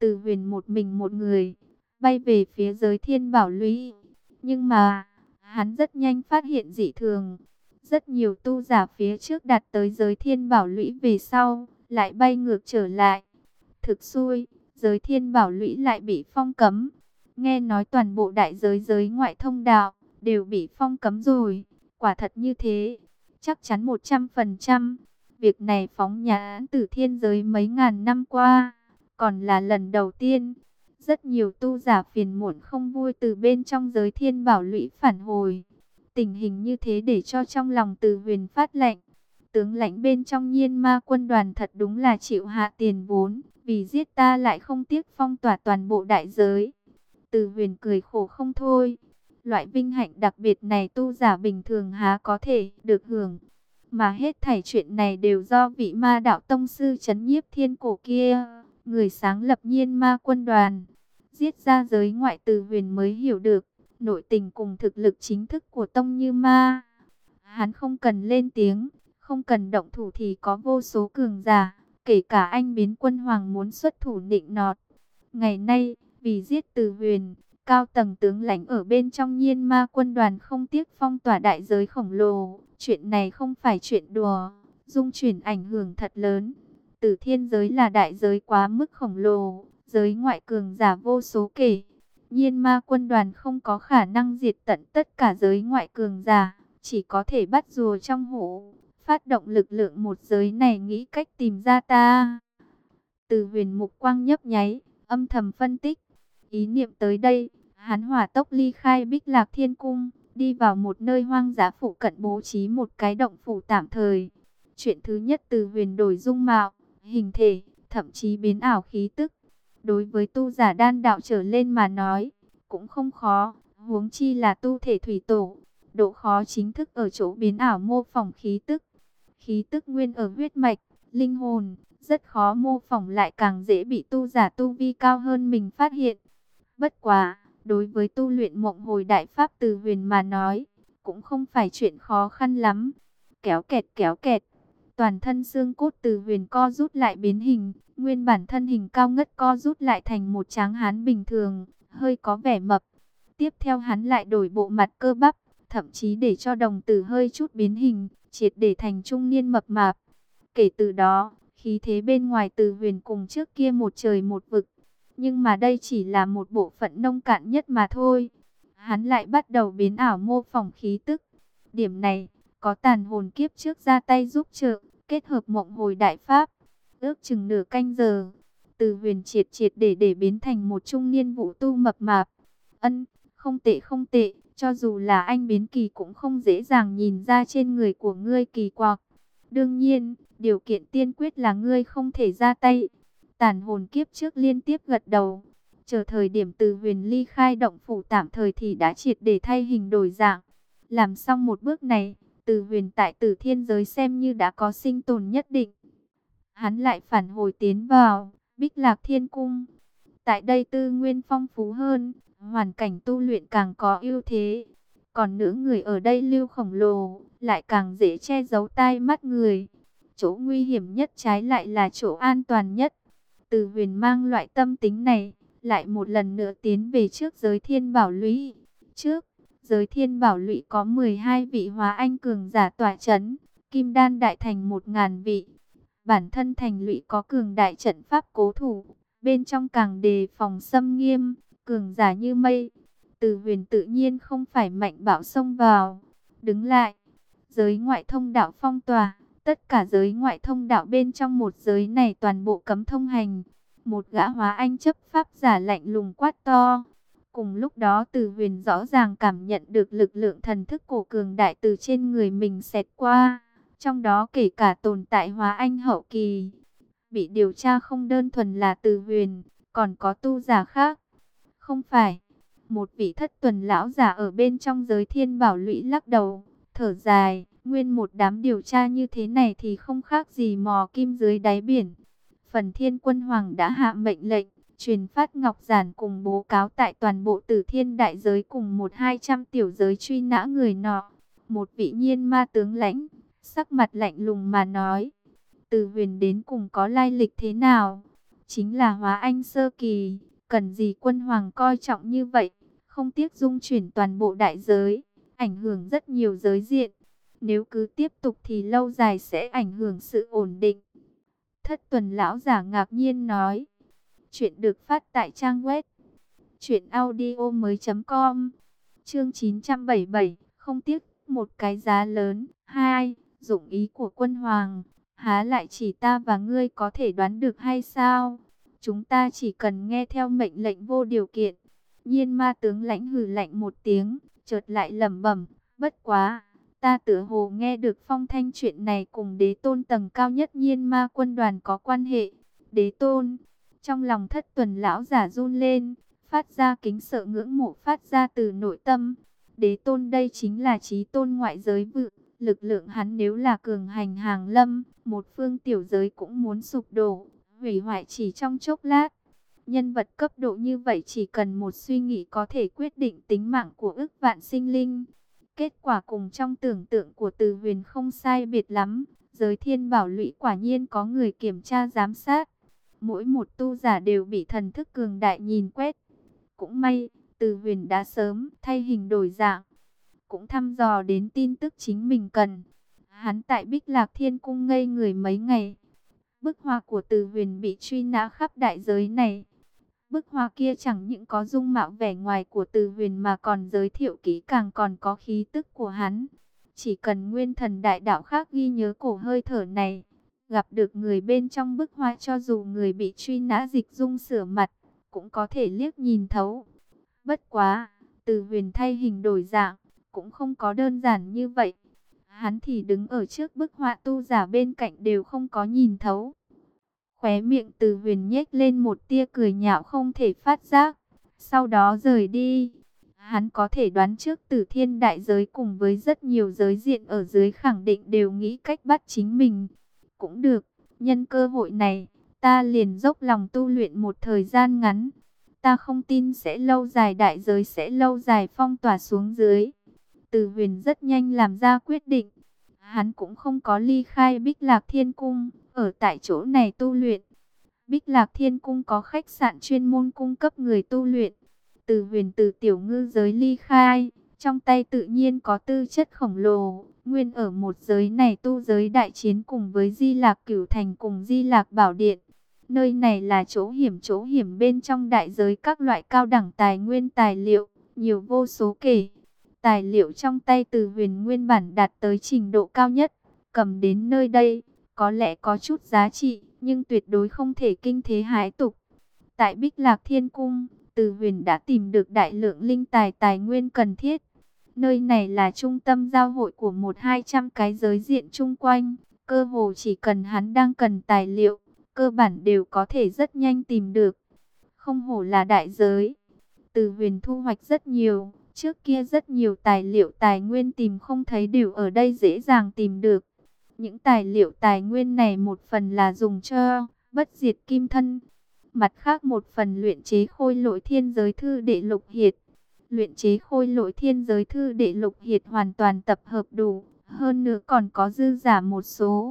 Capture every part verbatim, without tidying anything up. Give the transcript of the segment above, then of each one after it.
Từ Huyền một mình một người, bay về phía giới Thiên Bảo Lũy. Nhưng mà, hắn rất nhanh phát hiện dị thường. Rất nhiều tu giả phía trước đạt tới giới Thiên Bảo Lũy về sau, lại bay ngược trở lại. Thực xui, giới Thiên Bảo Lũy lại bị phong cấm. Nghe nói toàn bộ đại giới giới ngoại thông đạo, đều bị phong cấm rồi. Quả thật như thế, chắc chắn một trăm phần trăm. Việc này phóng nhãn từ thiên giới mấy ngàn năm qua, còn là lần đầu tiên. Rất nhiều tu giả phiền muộn không vui từ bên trong giới Thiên Bảo Lũy phản hồi. Tình hình như thế để cho trong lòng Từ Huyền phát lạnh. Tướng lãnh bên trong Nhiên Ma quân đoàn thật đúng là chịu hạ tiền vốn, vì giết ta lại không tiếc phong tỏa toàn bộ đại giới. Từ Huyền cười khổ không thôi. Loại vinh hạnh đặc biệt này tu giả bình thường há có thể được hưởng. Mà hết thảy chuyện này đều do vị Ma đạo tông sư trấn nhiếp thiên cổ kia, người sáng lập Nhiên Ma quân đoàn, giết ra giới ngoại. Từ Huyền mới hiểu được nội tình cùng thực lực chính thức của tông Như Ma. Hắn không cần lên tiếng, không cần động thủ thì có vô số cường giả, kể cả anh biến quân hoàng muốn xuất thủ nịnh nọt. Ngày nay, vì giết Từ Huyền, cao tầng tướng lãnh ở bên trong Nhiên Ma quân đoàn không tiếc phong tỏa đại giới khổng lồ. Chuyện này không phải chuyện đùa, dung chuyển ảnh hưởng thật lớn. Tử thiên giới là đại giới quá mức khổng lồ, giới ngoại cường giả vô số kể. Nhiên Ma quân đoàn không có khả năng diệt tận tất cả giới ngoại cường giả, chỉ có thể bắt rùa trong hũ, phát động lực lượng một giới này nghĩ cách tìm ra ta. Từ Huyền mục quang nhấp nháy, âm thầm phân tích. Ý niệm tới đây, hắn hỏa tốc ly khai Bích Lạc Thiên Cung, đi vào một nơi hoang dã phụ cận bố trí một cái động phủ tạm thời. Chuyện thứ nhất, Từ Huyền đổi dung mạo, hình thể, thậm chí biến ảo khí tức. Đối với tu giả đan đạo trở lên mà nói, cũng không khó, huống chi là tu thể thủy tổ. Độ khó chính thức ở chỗ biến ảo mô phỏng khí tức. Khí tức nguyên ở huyết mạch, linh hồn, rất khó mô phỏng, lại càng dễ bị tu giả tu vi cao hơn mình phát hiện. Bất quá, đối với tu luyện mộng hồi đại pháp Từ Huyền mà nói, cũng không phải chuyện khó khăn lắm. Kéo kẹt kéo kẹt, toàn thân xương cốt Từ Huyền co rút lại biến hình, nguyên bản thân hình cao ngất co rút lại thành một tráng hán bình thường, hơi có vẻ mập. Tiếp theo hắn lại đổi bộ mặt cơ bắp, thậm chí để cho đồng tử hơi chút biến hình, triệt để thành trung niên mập mạp. Kể từ đó, khí thế bên ngoài Từ Huyền cùng trước kia một trời một vực. Nhưng mà đây chỉ là một bộ phận nông cạn nhất mà thôi. Hắn lại bắt đầu biến ảo mô phỏng khí tức. Điểm này, có tàn hồn kiếp trước ra tay giúp trợ, kết hợp mộng hồi đại pháp. Ước chừng nửa canh giờ, Từ Huyền triệt triệt để để biến thành một trung niên vũ tu mập mạp. Ân, không tệ không tệ, cho dù là anh biến kỳ cũng không dễ dàng nhìn ra trên người của ngươi kỳ quặc. Đương nhiên, điều kiện tiên quyết là ngươi không thể ra tay. Tàn hồn kiếp trước liên tiếp gật đầu. Chờ thời điểm Từ Huyền ly khai động phủ tạm thời thì đã triệt để thay hình đổi dạng. Làm xong một bước này, Từ Huyền tại Tử Thiên giới xem như đã có sinh tồn nhất định. Hắn lại phản hồi tiến vào Bích Lạc Thiên Cung. Tại đây tư nguyên phong phú hơn, hoàn cảnh tu luyện càng có ưu thế. Còn nữ người ở đây lưu khổng lồ, lại càng dễ che giấu tai mắt người. Chỗ nguy hiểm nhất trái lại là chỗ an toàn nhất. Từ Huyền mang loại tâm tính này, lại một lần nữa tiến về trước giới Thiên Bảo Lũy. Trước, giới Thiên Bảo Lũy có mười hai vị hóa anh cường giả tọa chấn, Kim Đan đại thành một ngàn vị. Bản thân thành lũy có cường đại trận pháp cố thủ, bên trong càng đề phòng xâm nghiêm, cường giả như mây. Từ Huyền tự nhiên không phải mạnh bạo xông vào, đứng lại. Giới ngoại thông đạo phong tỏa, tất cả giới ngoại thông đạo bên trong một giới này toàn bộ cấm thông hành. Một gã hóa anh chấp pháp giả lạnh lùng quát to. Cùng lúc đó Từ Huyền rõ ràng cảm nhận được lực lượng thần thức cổ cường đại từ trên người mình xẹt qua. Trong đó kể cả tồn tại hóa anh hậu kỳ. Bị điều tra không đơn thuần là Từ Huyền, còn có tu giả khác. Không phải. Một vị thất tuần lão giả ở bên trong giới Thiên Bảo Lũy lắc đầu, thở dài. Nguyên một đám điều tra như thế này thì không khác gì mò kim dưới đáy biển. Phần Thiên Quân Hoàng đã hạ mệnh lệnh, truyền phát ngọc giản cùng bố cáo tại toàn bộ Tử Thiên đại giới cùng một hai trăm tiểu giới truy nã người nọ. Một vị Nhiên Ma tướng lãnh, sắc mặt lạnh lùng mà nói, Từ Huyền đến cùng có lai lịch thế nào? chính là hóa anh sơ kỳ, cần gì quân hoàng coi trọng như vậy, không tiếc dung chuyển toàn bộ đại giới, ảnh hưởng rất nhiều giới diện. Nếu cứ tiếp tục thì lâu dài sẽ ảnh hưởng sự ổn định. Thất Tuần lão giả ngạc nhiên nói. Chuyện được phát tại trang web truyện audio mới.com. Chương chín trăm bảy mươi bảy, không tiếc một cái giá lớn. Hai, dụng ý của quân hoàng, há lại chỉ ta và ngươi có thể đoán được hay sao? Chúng ta chỉ cần nghe theo mệnh lệnh vô điều kiện. Nhiên ma tướng lãnh hừ lạnh một tiếng, chợt lại lẩm bẩm, bất quá, ta tựa hồ nghe được phong thanh chuyện này cùng đế tôn tầng cao nhất Nhiên ma quân đoàn có quan hệ. Đế tôn, trong lòng Thất Tuần lão giả run lên, phát ra kính sợ ngưỡng mộ phát ra từ nội tâm. Đế tôn đây chính là chí tôn ngoại giới vự, lực lượng hắn nếu là cường hành hàng lâm, một phương tiểu giới cũng muốn sụp đổ, hủy hoại chỉ trong chốc lát. Nhân vật cấp độ như vậy chỉ cần một suy nghĩ có thể quyết định tính mạng của ức vạn sinh linh. Kết quả cùng trong tưởng tượng của Từ Huyền không sai biệt lắm, giới thiên bảo lũy quả nhiên có người kiểm tra giám sát. Mỗi một tu giả đều bị thần thức cường đại nhìn quét. Cũng may, Từ Huyền đã sớm thay hình đổi dạng, cũng thăm dò đến tin tức chính mình cần. Hắn tại Bích Lạc Thiên Cung ngây người mấy ngày. Bức họa của Từ Huyền bị truy nã khắp đại giới này. Bức họa kia chẳng những có dung mạo vẻ ngoài của Từ Huyền mà còn giới thiệu kỹ càng còn có khí tức của hắn. Chỉ cần nguyên thần đại đạo khác ghi nhớ cổ hơi thở này, gặp được người bên trong bức họa cho dù người bị truy nã dịch dung sửa mặt, cũng có thể liếc nhìn thấu. Bất quá, Từ Huyền thay hình đổi dạng, cũng không có đơn giản như vậy. Hắn thì đứng ở trước bức họa tu giả bên cạnh đều không có nhìn thấu. Khóe miệng Từ Huyền nhếch lên một tia cười nhạo không thể phát giác, sau đó rời đi. Hắn có thể đoán trước Tử Thiên đại giới cùng với rất nhiều giới diện ở dưới khẳng định đều nghĩ cách bắt chính mình. Cũng được, nhân cơ hội này, ta liền dốc lòng tu luyện một thời gian ngắn. Ta không tin sẽ lâu dài đại giới sẽ lâu dài phong tỏa xuống dưới. Từ Huyền rất nhanh làm ra quyết định. Hắn cũng không có ly khai Bích Lạc Thiên Cung, ở tại chỗ này tu luyện. Bích Lạc Thiên Cung có khách sạn chuyên môn cung cấp người tu luyện. Từ Huyền từ tiểu ngư giới ly khai, trong tay tự nhiên có tư chất khổng lồ. Nguyên ở một giới này tu giới đại chiến cùng với Di Lạc Cửu Thành cùng Di Lạc Bảo Điện. Nơi này là chỗ hiểm chỗ hiểm bên trong đại giới các loại cao đẳng tài nguyên tài liệu, nhiều vô số kể. Tài liệu trong tay Từ Huyền nguyên bản đạt tới trình độ cao nhất, cầm đến nơi đây, có lẽ có chút giá trị, nhưng tuyệt đối không thể kinh thế hãi tục. Tại Bích Lạc Thiên Cung, Từ Huyền đã tìm được đại lượng linh tài tài nguyên cần thiết. Nơi này là trung tâm giao hội của một hai trăm cái giới diện chung quanh, cơ hồ chỉ cần hắn đang cần tài liệu, cơ bản đều có thể rất nhanh tìm được. Không hổ là đại giới. Từ Huyền thu hoạch rất nhiều, trước kia rất nhiều tài liệu tài nguyên tìm không thấy đều ở đây dễ dàng tìm được. Những tài liệu tài nguyên này một phần là dùng cho bất diệt kim thân, mặt khác một phần luyện chế khôi lỗi thiên giới thư đệ lục hiệt. Luyện chế khôi lỗi thiên giới thư đệ lục hiệt hoàn toàn tập hợp đủ, hơn nữa còn có dư giả một số.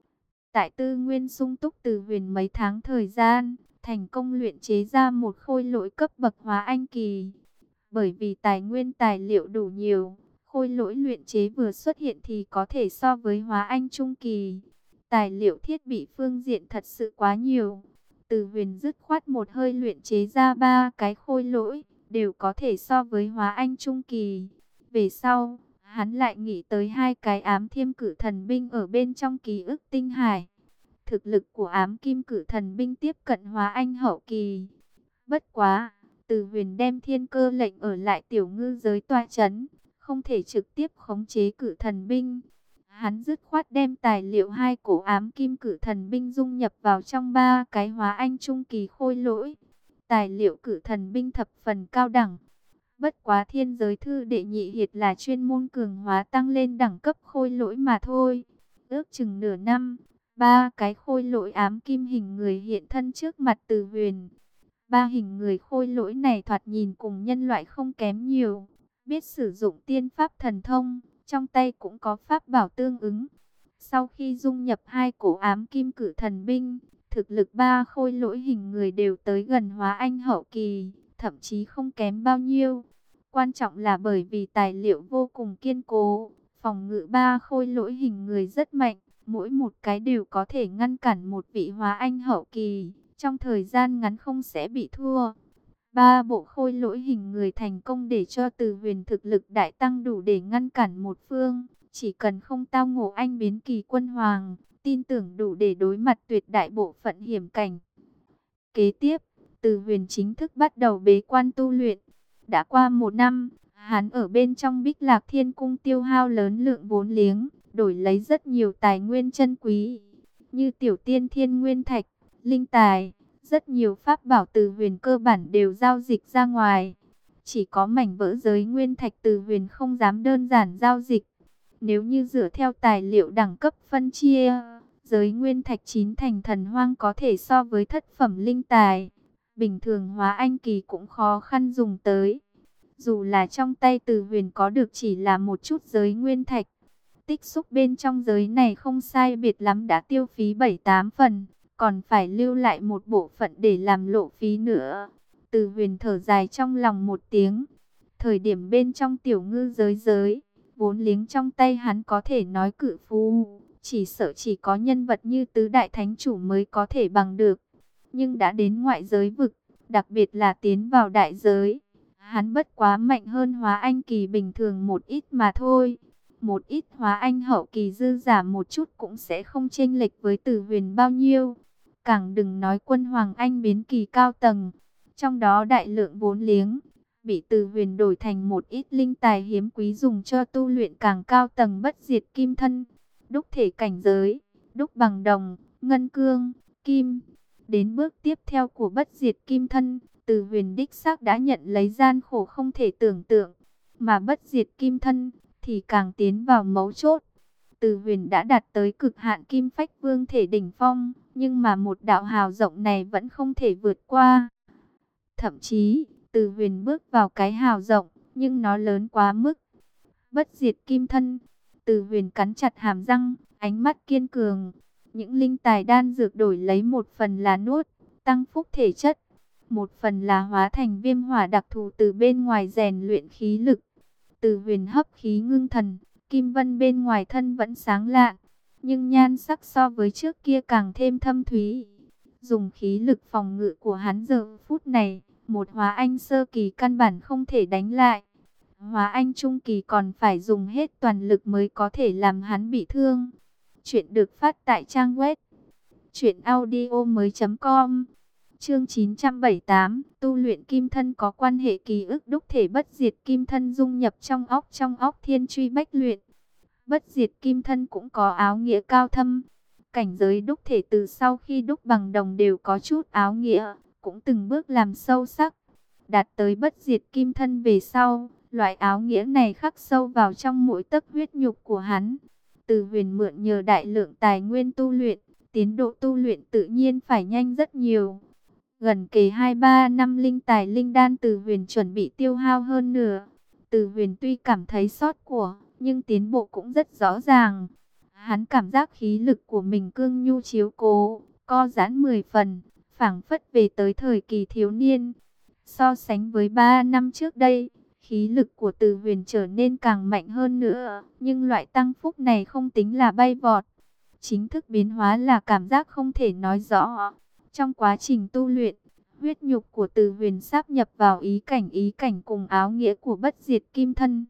Tại tư nguyên sung túc, Từ Huyền mấy tháng thời gian, thành công luyện chế ra một khôi lỗi cấp bậc hóa anh kỳ. Bởi vì tài nguyên tài liệu đủ nhiều, khôi lỗi luyện chế vừa xuất hiện thì có thể so với hóa anh trung kỳ. Tài liệu thiết bị phương diện thật sự quá nhiều. Từ Huyền dứt khoát một hơi luyện chế ra ba cái khôi lỗi, đều có thể so với hóa anh trung kỳ. Về sau, hắn lại nghĩ tới hai cái ám thiêm cử thần binh ở bên trong ký ức tinh hải. Thực lực của ám kim cử thần binh tiếp cận hóa anh hậu kỳ. Bất quá, Từ Huyền đem thiên cơ lệnh ở lại tiểu ngư giới tọa chấn, không thể trực tiếp khống chế cử thần binh. Hắn dứt khoát đem tài liệu hai cổ ám kim cử thần binh dung nhập vào trong ba cái hóa anh trung kỳ khôi lỗi. Tài liệu cử thần binh thập phần cao đẳng. Bất quá thiên giới thư đệ nhị hiệt là chuyên môn cường hóa tăng lên đẳng cấp khôi lỗi mà thôi. Ước chừng nửa năm, ba cái khôi lỗi ám kim hình người hiện thân trước mặt Từ Huyền. Ba hình người khôi lỗi này thoạt nhìn cùng nhân loại không kém nhiều, biết sử dụng tiên pháp thần thông, trong tay cũng có pháp bảo tương ứng. Sau khi dung nhập hai cổ ám kim cử thần binh, Thực lực ba khôi lỗi hình người đều tới gần hóa anh hậu kỳ, thậm chí không kém bao nhiêu. Quan trọng là bởi vì tài liệu vô cùng kiên cố, phòng ngự ba khôi lỗi hình người rất mạnh, mỗi một cái đều có thể ngăn cản một vị hóa anh hậu kỳ, trong thời gian ngắn không sẽ bị thua. Ba bộ khôi lỗi hình người thành công để cho Từ Huyền thực lực đại tăng đủ để ngăn cản một phương, chỉ cần không tao ngộ anh biến kỳ quân hoàng, tin tưởng đủ để đối mặt tuyệt đại bộ phận hiểm cảnh. Kế tiếp, Từ Huyền chính thức bắt đầu bế quan tu luyện. Đã qua một năm, hắn ở bên trong Bích Lạc Thiên Cung tiêu hao lớn lượng vốn liếng, đổi lấy rất nhiều tài nguyên chân quý, như tiểu tiên thiên nguyên thạch, linh tài, rất nhiều pháp bảo Từ Huyền cơ bản đều giao dịch ra ngoài. Chỉ có mảnh vỡ giới nguyên thạch Từ Huyền không dám đơn giản giao dịch. Nếu như dựa theo tài liệu đẳng cấp phân chia, giới nguyên thạch chín thành thần hoang có thể so với thất phẩm linh tài. Bình thường hóa anh kỳ cũng khó khăn dùng tới. Dù là trong tay Từ Huyền có được chỉ là một chút giới nguyên thạch, tích xúc bên trong giới này không sai biệt lắm đã tiêu phí bảy tám phần, còn phải lưu lại một bộ phận để làm lộ phí nữa. Từ Huyền thở dài trong lòng một tiếng. Thời điểm bên trong tiểu ngư giới giới, vốn liếng trong tay hắn có thể nói cự phú, chỉ sợ chỉ có nhân vật như tứ đại thánh chủ mới có thể bằng được. Nhưng đã đến ngoại giới vực, đặc biệt là tiến vào đại giới, hắn bất quá mạnh hơn hóa anh kỳ bình thường một ít mà thôi. Một ít hóa anh hậu kỳ dư giả một chút cũng sẽ không chênh lệch với Từ Huyền bao nhiêu. Càng đừng nói quân hoàng anh biến kỳ cao tầng, trong đó đại lượng vốn liếng bị Từ Huyền đổi thành một ít linh tài hiếm quý dùng cho tu luyện càng cao tầng bất diệt kim thân, đúc thể cảnh giới, đúc bằng đồng, ngân cương, kim. Đến bước tiếp theo của bất diệt kim thân, Từ Huyền đích xác đã nhận lấy gian khổ không thể tưởng tượng, mà bất diệt kim thân thì càng tiến vào mấu chốt. Từ Huyền đã đạt tới cực hạn kim phách vương thể đỉnh phong, nhưng mà một đạo hào rộng này vẫn không thể vượt qua. Thậm chí, Từ Huyền bước vào cái hào rộng, nhưng nó lớn quá mức. Bất diệt kim thân, Từ Huyền cắn chặt hàm răng, ánh mắt kiên cường. Những linh tài đan dược đổi lấy một phần là nuốt, tăng phúc thể chất. Một phần là hóa thành viêm hỏa đặc thù từ bên ngoài rèn luyện khí lực. Từ Huyền hấp khí ngưng thần, kim vân bên ngoài thân vẫn sáng lạn, nhưng nhan sắc so với trước kia càng thêm thâm thúy. Dùng khí lực phòng ngự của hắn giờ phút này, một hóa anh sơ kỳ căn bản không thể đánh lại. Hóa anh trung kỳ còn phải dùng hết toàn lực mới có thể làm hắn bị thương. Chuyện được phát tại trang web truyện audio mới chấm com. Chương chín trăm bảy mươi tám, tu luyện kim thân có quan hệ ký ức đúc thể bất diệt kim thân dung nhập trong óc trong óc thiên truy bách luyện. Bất diệt kim thân cũng có áo nghĩa cao thâm. Cảnh giới đúc thể từ sau khi đúc bằng đồng đều có chút áo nghĩa, cũng từng bước làm sâu sắc. Đạt tới bất diệt kim thân về sau, loại áo nghĩa này khắc sâu vào trong mỗi tấc huyết nhục của hắn. Từ Huyền mượn nhờ đại lượng tài nguyên tu luyện, tiến độ tu luyện tự nhiên phải nhanh rất nhiều. Gần kề hai ba năm linh tài linh đan Từ Huyền chuẩn bị tiêu hao hơn nửa. Từ Huyền tuy cảm thấy sót của, nhưng tiến bộ cũng rất rõ ràng. Hắn cảm giác khí lực của mình cương nhu chiếu cố, co giãn mười phần, phảng phất về tới thời kỳ thiếu niên. So sánh với ba năm trước đây, khí lực của Từ Huyền trở nên càng mạnh hơn nữa, nhưng loại tăng phúc này không tính là bay vọt. Chính thức biến hóa là cảm giác không thể nói rõ. Trong quá trình tu luyện, huyết nhục của Từ Huyền sáp nhập vào ý cảnh ý cảnh cùng áo nghĩa của bất diệt kim thân.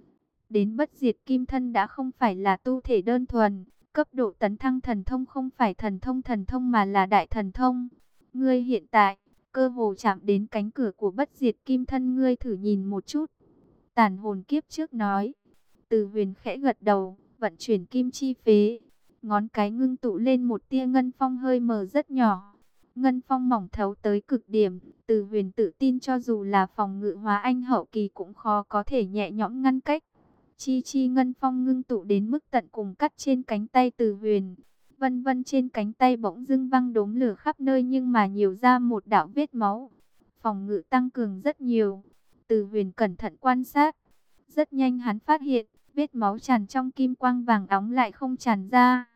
Đến bất diệt kim thân đã không phải là tu thể đơn thuần, cấp độ tấn thăng thần thông không phải thần thông thần thông mà là đại thần thông. Ngươi hiện tại, cơ hồ chạm đến cánh cửa của bất diệt kim thân, ngươi thử nhìn một chút. Tàn hồn kiếp trước nói. Từ Huyền khẽ gật đầu, vận chuyển kim chi phế. Ngón cái ngưng tụ lên một tia ngân phong hơi mờ rất nhỏ. Ngân phong mỏng thấu tới cực điểm. Từ Huyền tự tin cho dù là phòng ngự hóa anh hậu kỳ cũng khó có thể nhẹ nhõm ngăn cách. Chi chi ngân phong ngưng tụ đến mức tận cùng cắt trên cánh tay Từ Huyền. Vân vân trên cánh tay bỗng dưng văng đốm lửa khắp nơi nhưng mà nhiều ra một đạo vết máu. Phòng ngự tăng cường rất nhiều. Từ Huyền cẩn thận quan sát. Rất nhanh hắn phát hiện, vết máu tràn trong kim quang vàng óng lại không tràn ra.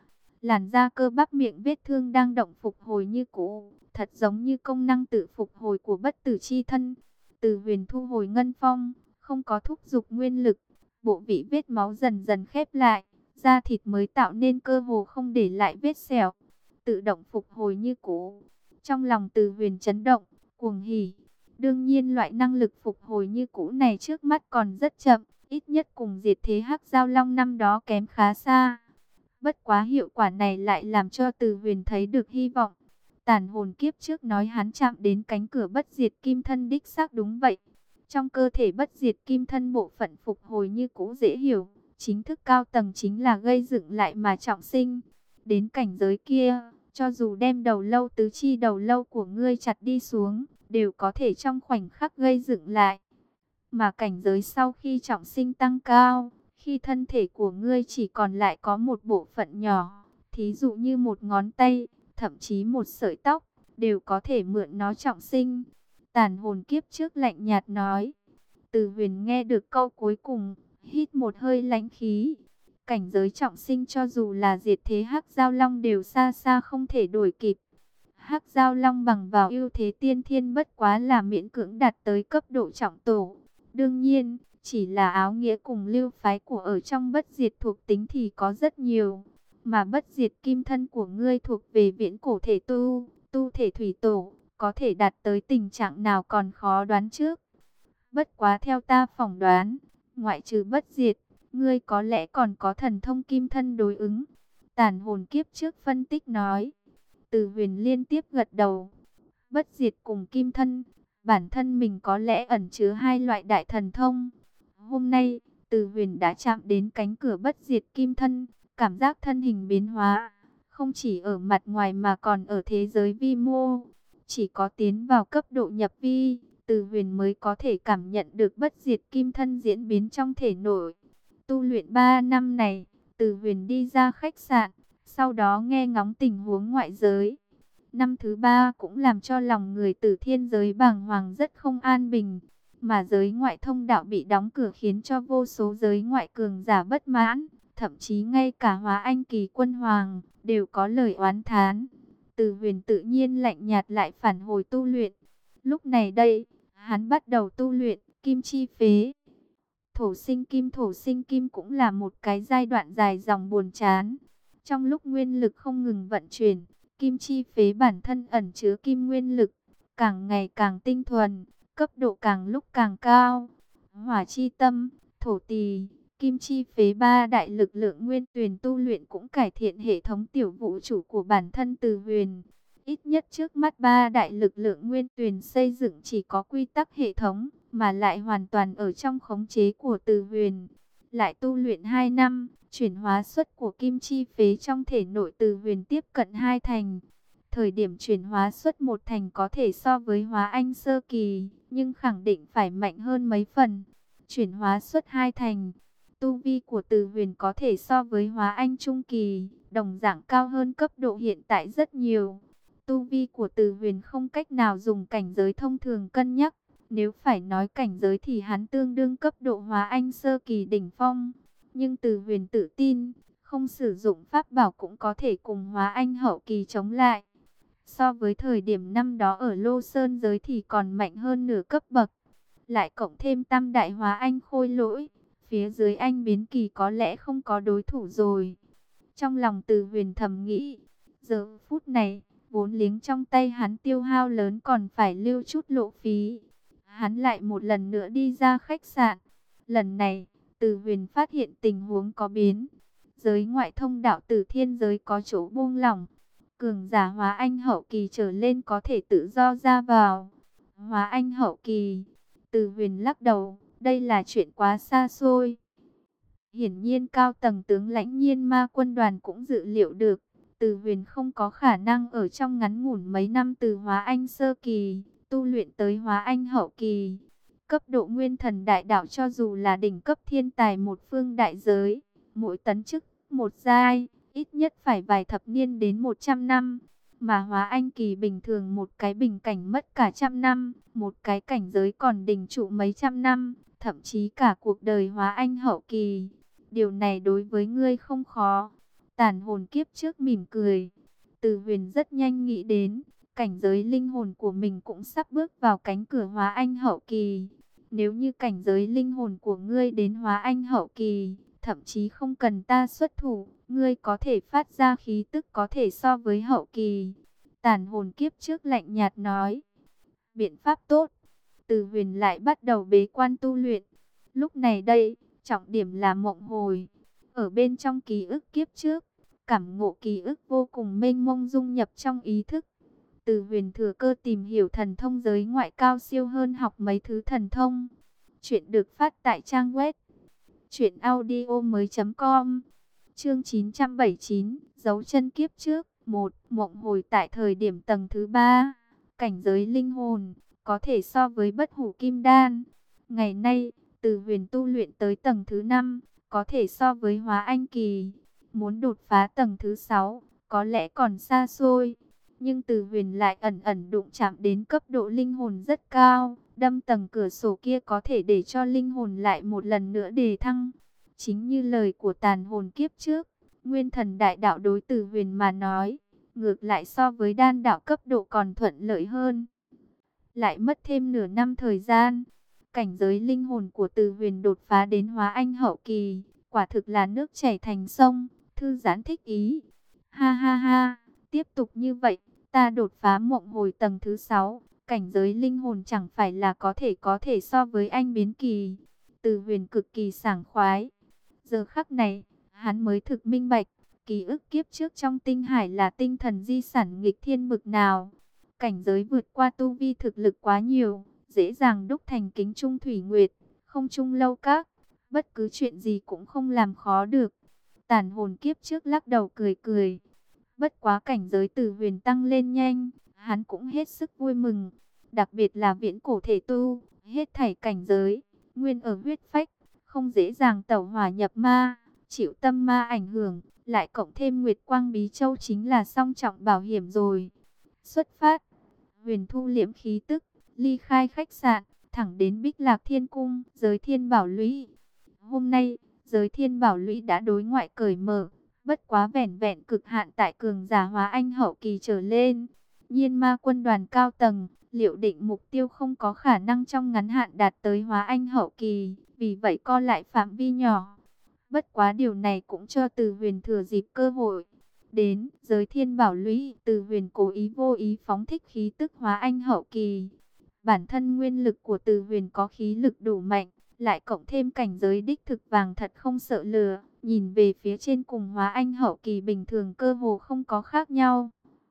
Làn da cơ bắp miệng vết thương đang động phục hồi như cũ, thật giống như công năng tự phục hồi của bất tử chi thân. Từ Huyền thu hồi ngân phong, không có thúc giục nguyên lực, bộ vị vết máu dần dần khép lại, da thịt mới tạo nên cơ hồ không để lại vết sẹo, tự động phục hồi như cũ. Trong lòng Từ Huyền chấn động, cuồng hỉ. Đương nhiên loại năng lực phục hồi như cũ này trước mắt còn rất chậm, ít nhất cùng diệt thế Hắc Giao Long năm đó kém khá xa. Bất quá hiệu quả này lại làm cho Từ Huyền thấy được hy vọng. Tàn hồn kiếp trước nói hắn chạm đến cánh cửa bất diệt kim thân đích xác đúng vậy. Trong cơ thể bất diệt kim thân bộ phận phục hồi như cũ dễ hiểu. Chính thức cao tầng chính là gây dựng lại mà trọng sinh. Đến cảnh giới kia, cho dù đem đầu lâu tứ chi đầu lâu của ngươi chặt đi xuống, đều có thể trong khoảnh khắc gây dựng lại. Mà cảnh giới sau khi trọng sinh tăng cao, khi thân thể của ngươi chỉ còn lại có một bộ phận nhỏ, thí dụ như một ngón tay, thậm chí một sợi tóc, đều có thể mượn nó trọng sinh. Tàn hồn kiếp trước lạnh nhạt nói. Từ Huyền nghe được câu cuối cùng, hít một hơi lãnh khí. Cảnh giới trọng sinh cho dù là diệt thế Hắc Giao Long đều xa xa không thể đuổi kịp. Hắc Giao Long bằng vào ưu thế tiên thiên bất quá là miễn cưỡng đạt tới cấp độ trọng tổ. Đương nhiên, chỉ là áo nghĩa cùng lưu phái của ở trong bất diệt thuộc tính thì có rất nhiều. Mà bất diệt kim thân của ngươi thuộc về viễn cổ thể tu, tu thể thủy tổ, có thể đạt tới tình trạng nào còn khó đoán trước. Bất quá theo ta phỏng đoán, ngoại trừ bất diệt, ngươi có lẽ còn có thần thông kim thân đối ứng. Tàn hồn kiếp trước phân tích nói. Từ Huyền liên tiếp gật đầu. Bất diệt cùng kim thân, bản thân mình có lẽ ẩn chứa hai loại đại thần thông. Hôm nay, Từ Huyền đã chạm đến cánh cửa bất diệt kim thân, cảm giác thân hình biến hóa, không chỉ ở mặt ngoài mà còn ở thế giới vi mô. Chỉ có tiến vào cấp độ nhập vi, Từ Huyền mới có thể cảm nhận được bất diệt kim thân diễn biến trong thể nội. Tu luyện ba năm này, Từ Huyền đi ra khách sạn, sau đó nghe ngóng tình huống ngoại giới. Năm thứ ba cũng làm cho lòng người Tử Thiên giới bàng hoàng rất không an bình. Mà giới ngoại thông đạo bị đóng cửa khiến cho vô số giới ngoại cường giả bất mãn. Thậm chí ngay cả Hóa Anh Kỳ Quân Hoàng đều có lời oán thán. Từ Huyền tự nhiên lạnh nhạt lại phản hồi tu luyện. Lúc này đây, hắn bắt đầu tu luyện kim chi phế. Thổ sinh kim thổ sinh kim cũng là một cái giai đoạn dài dòng buồn chán. Trong lúc nguyên lực không ngừng vận chuyển, kim chi phế bản thân ẩn chứa kim nguyên lực, càng ngày càng tinh thuần, cấp độ càng lúc càng cao. Hỏa chi tâm, thổ tỳ, kim chi phế ba đại lực lượng nguyên tuyền tu luyện cũng cải thiện hệ thống tiểu vũ trụ của bản thân Từ Huyền. Ít nhất trước mắt ba đại lực lượng nguyên tuyền xây dựng chỉ có quy tắc hệ thống, mà lại hoàn toàn ở trong khống chế của Từ Huyền. Lại tu luyện hai năm, chuyển hóa suất của kim chi phế trong thể nội Từ Huyền tiếp cận hai thành. Thời điểm chuyển hóa suất một thành có thể so với Hóa Anh sơ kỳ, nhưng khẳng định phải mạnh hơn mấy phần. Chuyển hóa suất hai thành, tu vi của Từ Huyền có thể so với Hóa Anh trung kỳ, đồng dạng cao hơn cấp độ hiện tại rất nhiều. Tu vi của Từ Huyền không cách nào dùng cảnh giới thông thường cân nhắc. Nếu phải nói cảnh giới thì hắn tương đương cấp độ Hóa Anh sơ kỳ đỉnh phong. Nhưng Từ Huyền tự tin, không sử dụng pháp bảo cũng có thể cùng Hóa Anh hậu kỳ chống lại. So với thời điểm năm đó ở Lô Sơn giới thì còn mạnh hơn nửa cấp bậc. Lại cộng thêm tam đại Hóa Anh khôi lỗi, phía dưới anh biến kỳ có lẽ không có đối thủ rồi. Trong lòng Từ Huyền thầm nghĩ, giờ phút này, vốn liếng trong tay hắn tiêu hao lớn còn phải lưu chút lộ phí. Hắn lại một lần nữa đi ra khách sạn. Lần này, Từ Huyền phát hiện tình huống có biến. Giới ngoại thông đạo Tử Thiên giới có chỗ buông lỏng. Cường giả Hóa Anh hậu kỳ trở lên có thể tự do ra vào. Hóa Anh hậu kỳ, Từ Huyền lắc đầu, đây là chuyện quá xa xôi. Hiển nhiên cao tầng tướng lãnh Nhiên Ma quân đoàn cũng dự liệu được, Từ Huyền không có khả năng ở trong ngắn ngủn mấy năm từ Hóa Anh sơ kỳ tu luyện tới Hóa Anh hậu kỳ. Cấp độ nguyên thần đại đạo cho dù là đỉnh cấp thiên tài một phương đại giới, mỗi tấn chức một giai, ít nhất phải vài thập niên đến một trăm năm. Mà Hóa Anh kỳ bình thường một cái bình cảnh mất cả trăm năm, một cái cảnh giới còn đỉnh trụ mấy trăm năm, thậm chí cả cuộc đời Hóa Anh hậu kỳ. Điều này đối với ngươi không khó. Tàn hồn kiếp trước mỉm cười. Từ Huyền rất nhanh nghĩ đến, cảnh giới linh hồn của mình cũng sắp bước vào cánh cửa hóa anh hậu kỳ. Nếu như cảnh giới linh hồn của ngươi đến hóa anh hậu kỳ, thậm chí không cần ta xuất thủ, ngươi có thể phát ra khí tức có thể so với hậu kỳ. Tàn hồn kiếp trước lạnh nhạt nói. Biện pháp tốt. Từ Huyền lại bắt đầu bế quan tu luyện. Lúc này đây, trọng điểm là mộng hồi. Ở bên trong ký ức kiếp trước, cảm ngộ ký ức vô cùng mênh mông dung nhập trong ý thức. Từ Huyền thừa cơ tìm hiểu thần thông giới ngoại cao siêu hơn học mấy thứ thần thông. Chuyện được phát tại trang web truyện audio mới chấm com. Chương chín trăm bảy mươi chín, dấu chân kiếp trước. Một, mộng hồi tại thời điểm tầng thứ ba. Cảnh giới linh hồn có thể so với bất hủ kim đan. Ngày nay, Từ Huyền tu luyện tới tầng thứ năm, có thể so với hóa anh kỳ. Muốn đột phá tầng thứ sáu, có lẽ còn xa xôi. Nhưng Từ Huyền lại ẩn ẩn đụng chạm đến cấp độ linh hồn rất cao. Đâm tầng cửa sổ kia có thể để cho linh hồn lại một lần nữa đề thăng. Chính như lời của tàn hồn kiếp trước, nguyên thần đại đạo đối Từ Huyền mà nói, ngược lại so với đan đạo cấp độ còn thuận lợi hơn. Lại mất thêm nửa năm thời gian, cảnh giới linh hồn của Từ Huyền đột phá đến hóa anh hậu kỳ, quả thực là nước chảy thành sông, thư giãn thích ý. Ha ha ha, tiếp tục như vậy, ta đột phá mộng hồi tầng thứ sáu, cảnh giới linh hồn chẳng phải là có thể có thể so với anh biến kỳ. Từ Huyền cực kỳ sảng khoái. Giờ khắc này, hắn mới thực minh bạch, ký ức kiếp trước trong tinh hải là tinh thần di sản nghịch thiên bực nào. Cảnh giới vượt qua tu vi thực lực quá nhiều, dễ dàng đúc thành kính trung thủy nguyệt, không trung lâu các, bất cứ chuyện gì cũng không làm khó được. Tàn hồn kiếp trước lắc đầu cười cười. Bất quá cảnh giới Từ Huyền tăng lên nhanh, hắn cũng hết sức vui mừng. Đặc biệt là viễn cổ thể tu, hết thảy cảnh giới, nguyên ở huyết phách, không dễ dàng tẩu hỏa nhập ma, chịu tâm ma ảnh hưởng, lại cộng thêm Nguyệt Quang Bí Châu chính là song trọng bảo hiểm rồi. Xuất phát, Huyền thu liễm khí tức, ly khai khách sạn, thẳng đến Bích Lạc Thiên Cung, giới Thiên Bảo Lũy. Hôm nay, giới Thiên Bảo Lũy đã đối ngoại cởi mở, bất quá vẻn vẹn cực hạn tại cường giả hóa anh hậu kỳ trở lên. Nhiên ma quân đoàn cao tầng, liệu định mục tiêu không có khả năng trong ngắn hạn đạt tới hóa anh hậu kỳ, vì vậy co lại phạm vi nhỏ. Bất quá điều này cũng cho Từ Huyền thừa dịp cơ hội. Đến giới Thiên Bảo Lũy, Từ Huyền cố ý vô ý phóng thích khí tức hóa anh hậu kỳ. Bản thân nguyên lực của Từ Huyền có khí lực đủ mạnh, lại cộng thêm cảnh giới đích thực vàng thật không sợ lừa, nhìn về phía trên cùng hóa anh hậu kỳ bình thường cơ hồ không có khác nhau.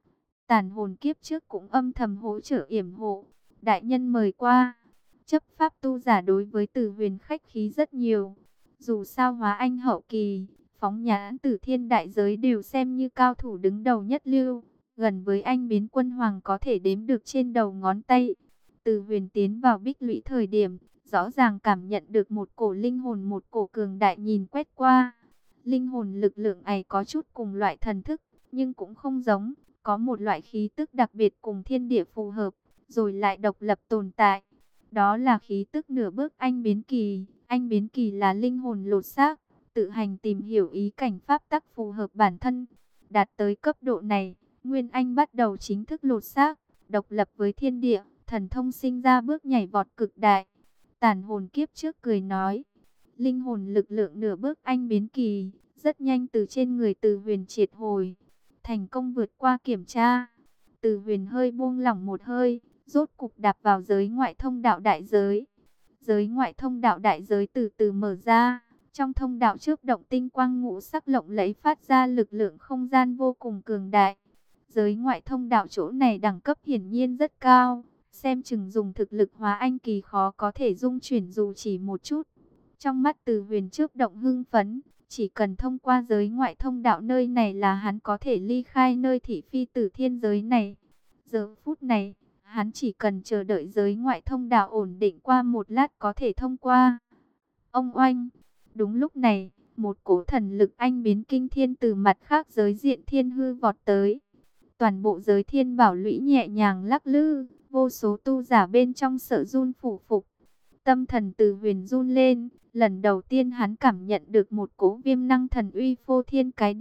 Tàn hồn kiếp trước cũng âm thầm hỗ trợ yểm hộ. Đại nhân mời qua. Chấp pháp tu giả đối với Từ Huyền khách khí rất nhiều. Dù sao hóa anh hậu kỳ, phóng nhãn Tử Thiên đại giới đều xem như cao thủ đứng đầu nhất lưu. Gần với anh biến quân hoàng có thể đếm được trên đầu ngón tay. Từ Huyền tiến vào Bích Lũy thời điểm, rõ ràng cảm nhận được một cổ linh hồn một cổ cường đại nhìn quét qua. Linh hồn lực lượng ấy có chút cùng loại thần thức, nhưng cũng không giống. Có một loại khí tức đặc biệt cùng thiên địa phù hợp, rồi lại độc lập tồn tại. Đó là khí tức nửa bước anh biến kỳ. Anh biến kỳ là linh hồn lột xác, tự hành tìm hiểu ý cảnh pháp tắc phù hợp bản thân. Đạt tới cấp độ này, Nguyên Anh bắt đầu chính thức lột xác, độc lập với thiên địa, thần thông sinh ra bước nhảy vọt cực đại. Tàn hồn kiếp trước cười nói, linh hồn lực lượng nửa bước anh biến kỳ, rất nhanh từ trên người Từ Huyền triệt hồi. Thành công vượt qua kiểm tra. Từ Huyền hơi buông lỏng một hơi, rốt cục đạp vào giới ngoại thông đạo đại giới. Giới ngoại thông đạo đại giới từ từ mở ra, trong thông đạo chớp động tinh quang ngũ sắc lộng lẫy phát ra lực lượng không gian vô cùng cường đại. Giới ngoại thông đạo chỗ này đẳng cấp hiển nhiên rất cao, xem chừng dùng thực lực hóa anh kỳ khó có thể dung chuyển dù chỉ một chút. Trong mắt Từ Huyền chớp động hưng phấn. Chỉ cần thông qua giới ngoại thông đạo nơi này là hắn có thể ly khai nơi thị phi Tử Thiên giới này. Giờ phút này, hắn chỉ cần chờ đợi giới ngoại thông đạo ổn định qua một lát có thể thông qua. Ông oanh! Đúng lúc này, một cỗ thần lực anh biến kinh thiên từ mặt khác giới diện thiên hư vọt tới. Toàn bộ giới Thiên Bảo Lũy nhẹ nhàng lắc lư, vô số tu giả bên trong sợ run phủ phục. Tâm thần Từ Huyền run lên, lần đầu tiên hắn cảm nhận được một cỗ viêm năng thần uy phô thiên cái địa,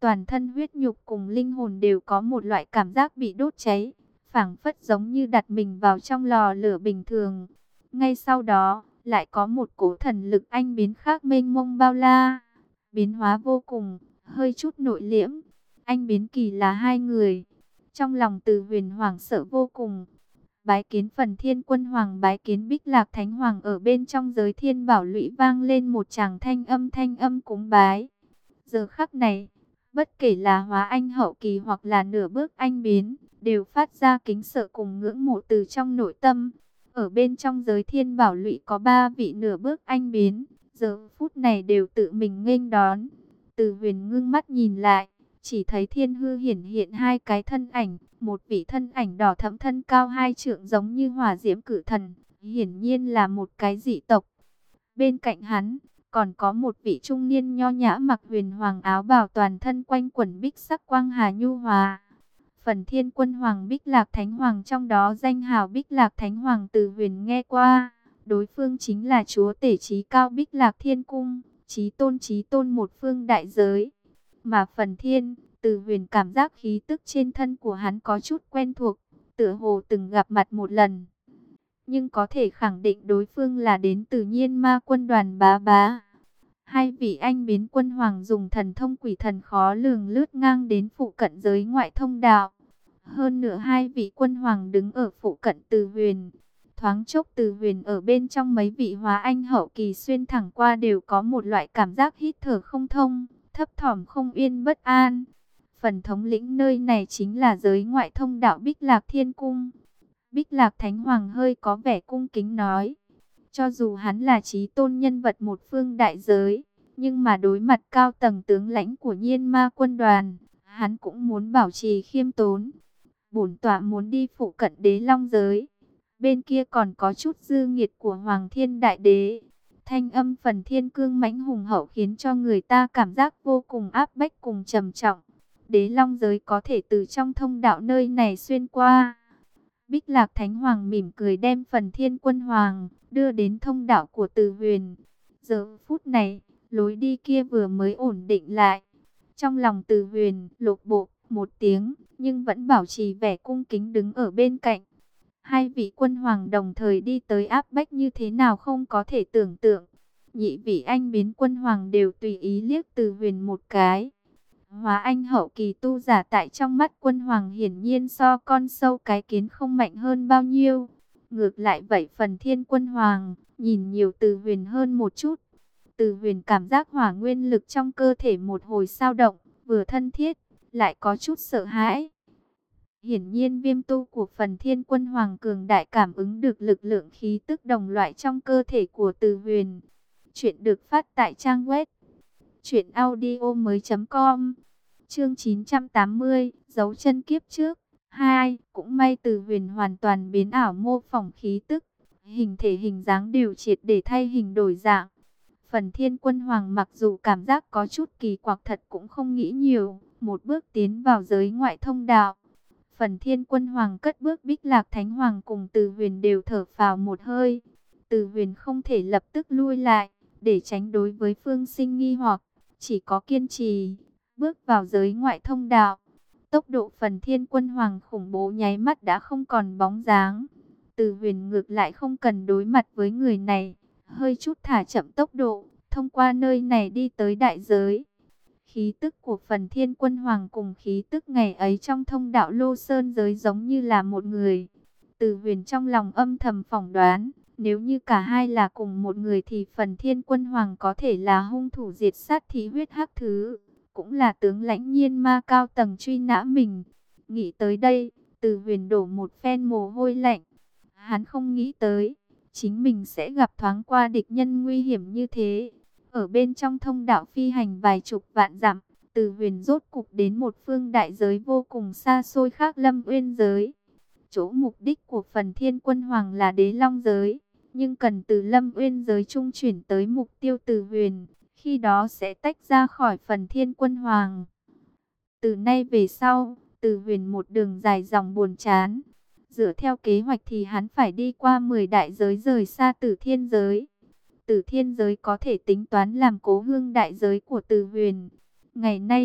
toàn thân huyết nhục cùng linh hồn đều có một loại cảm giác bị đốt cháy, phảng phất giống như đặt mình vào trong lò lửa bình thường. Ngay sau đó, lại có một cỗ thần lực anh biến khác mênh mông bao la, biến hóa vô cùng, hơi chút nội liễm. Anh biến kỳ là hai người. Trong lòng Từ Huyền hoảng sợ vô cùng. Bái kiến Phần Thiên Quân Hoàng, bái kiến Bích Lạc Thánh Hoàng. Ở bên trong Giới Thiên Bảo Lũy vang lên một tràng thanh âm thanh âm cúng bái. Giờ khắc này, bất kể là hóa anh hậu kỳ hoặc là nửa bước anh biến, đều phát ra kính sợ cùng ngưỡng mộ từ trong nội tâm. Ở bên trong Giới Thiên Bảo Lũy có ba vị nửa bước anh biến, giờ phút này đều tự mình nghênh đón. Từ Huyền ngưng mắt nhìn lại, chỉ thấy thiên hư hiển hiện hai cái thân ảnh, một vị thân ảnh đỏ thẫm thân cao hai trượng giống như hỏa diễm cử thần, hiển nhiên là một cái dị tộc. Bên cạnh hắn, còn có một vị trung niên nho nhã mặc huyền hoàng áo bào toàn thân quanh quẩn bích sắc quang hà nhu hòa. Phần Thiên Quân Hoàng Bích Lạc Thánh Hoàng, trong đó danh hào Bích Lạc Thánh Hoàng Từ Huyền nghe qua, đối phương chính là chúa tể chí cao Bích Lạc Thiên Cung, chí tôn chí tôn một phương đại giới. Mà Phần Thiên, Từ Huyền cảm giác khí tức trên thân của hắn có chút quen thuộc, tựa hồ từng gặp mặt một lần. Nhưng có thể khẳng định đối phương là đến từ Nhiên Ma Quân đoàn bá bá. Hai vị anh biến quân hoàng dùng thần thông quỷ thần khó lường lướt ngang đến phụ cận giới ngoại thông đạo. Hơn nữa hai vị quân hoàng đứng ở phụ cận Từ Huyền. Thoáng chốc Từ Huyền ở bên trong mấy vị hóa anh hậu kỳ xuyên thẳng qua đều có một loại cảm giác hít thở không thông, thấp thỏm không yên bất an. Phần thống lĩnh nơi này chính là giới ngoại thông đạo Bích Lạc Thiên Cung. Bích Lạc Thánh Hoàng hơi có vẻ cung kính nói. Cho dù hắn là chí tôn nhân vật một phương đại giới, nhưng mà đối mặt cao tầng tướng lãnh của Nhiên Ma Quân đoàn, hắn cũng muốn bảo trì khiêm tốn. Bổn tọa muốn đi phụ cận Đế Long giới. Bên kia còn có chút dư nghiệt của Hoàng Thiên Đại Đế. Thanh âm Phần Thiên cương mãnh hùng hậu khiến cho người ta cảm giác vô cùng áp bách cùng trầm trọng. Đế Long giới có thể từ trong thông đạo nơi này xuyên qua. Bích Lạc Thánh Hoàng mỉm cười đem Phần Thiên Quân Hoàng đưa đến thông đạo của Từ Huyền. Giờ phút này, lối đi kia vừa mới ổn định lại. Trong lòng Từ Huyền lột bộ một tiếng, nhưng vẫn bảo trì vẻ cung kính đứng ở bên cạnh. Hai vị quân hoàng đồng thời đi tới áp bách như thế nào không có thể tưởng tượng. Nhị vị anh biến quân hoàng đều tùy ý liếc Từ Huyền một cái. Hóa anh hậu kỳ tu giả tại trong mắt quân hoàng hiển nhiên so con sâu cái kiến không mạnh hơn bao nhiêu. Ngược lại vậy Phần Thiên Quân Hoàng nhìn nhiều Từ Huyền hơn một chút. Từ Huyền cảm giác hỏa nguyên lực trong cơ thể một hồi dao động, vừa thân thiết, lại có chút sợ hãi. Hiển nhiên viêm tu của Phần Thiên Quân Hoàng cường đại cảm ứng được lực lượng khí tức đồng loại trong cơ thể của Từ Huyền. Chuyện được phát tại trang web truyện audio mới chấm com. Chương chín trăm tám mươi, dấu chân kiếp trước. hai. Cũng may Từ Huyền hoàn toàn biến ảo mô phỏng khí tức, hình thể hình dáng đều triệt để thay hình đổi dạng. Phần Thiên Quân Hoàng mặc dù cảm giác có chút kỳ quặc thật cũng không nghĩ nhiều, một bước tiến vào giới ngoại thông đạo. Phần Thiên Quân Hoàng cất bước, Bích Lạc Thánh Hoàng cùng Từ Huyền đều thở phào một hơi. Từ Huyền không thể lập tức lui lại, để tránh đối với Phương Sinh nghi hoặc, chỉ có kiên trì, bước vào giới ngoại thông đạo. Tốc độ Phần Thiên Quân Hoàng khủng bố nháy mắt đã không còn bóng dáng. Từ Huyền ngược lại không cần đối mặt với người này, hơi chút thả chậm tốc độ, thông qua nơi này đi tới đại giới. Khí tức của Phần Thiên Quân Hoàng cùng khí tức ngày ấy trong thông đạo Lô Sơn giới giống như là một người. Từ Huyền trong lòng âm thầm phỏng đoán, nếu như cả hai là cùng một người thì Phần Thiên Quân Hoàng có thể là hung thủ diệt sát thí huyết hắc thứ, cũng là tướng lãnh Nhiên Ma cao tầng truy nã mình. Nghĩ tới đây, Từ Huyền đổ một phen mồ hôi lạnh. Hắn không nghĩ tới, chính mình sẽ gặp thoáng qua địch nhân nguy hiểm như thế. Ở bên trong thông đạo phi hành vài chục vạn dặm, Từ Huyền rốt cục đến một phương đại giới vô cùng xa xôi khác, Lâm Uyên giới. Chỗ mục đích của Phần Thiên Quân Hoàng là Đế Long giới, nhưng cần từ Lâm Uyên giới trung chuyển tới mục tiêu Từ Huyền, khi đó sẽ tách ra khỏi Phần Thiên Quân Hoàng. Từ nay về sau, Từ Huyền một đường dài dòng buồn chán. Dựa theo kế hoạch thì hắn phải đi qua mười đại giới rời xa Tử Thiên giới. Tử Thiên giới có thể tính toán làm cố hương đại giới của Từ Huyền. Ngày nay,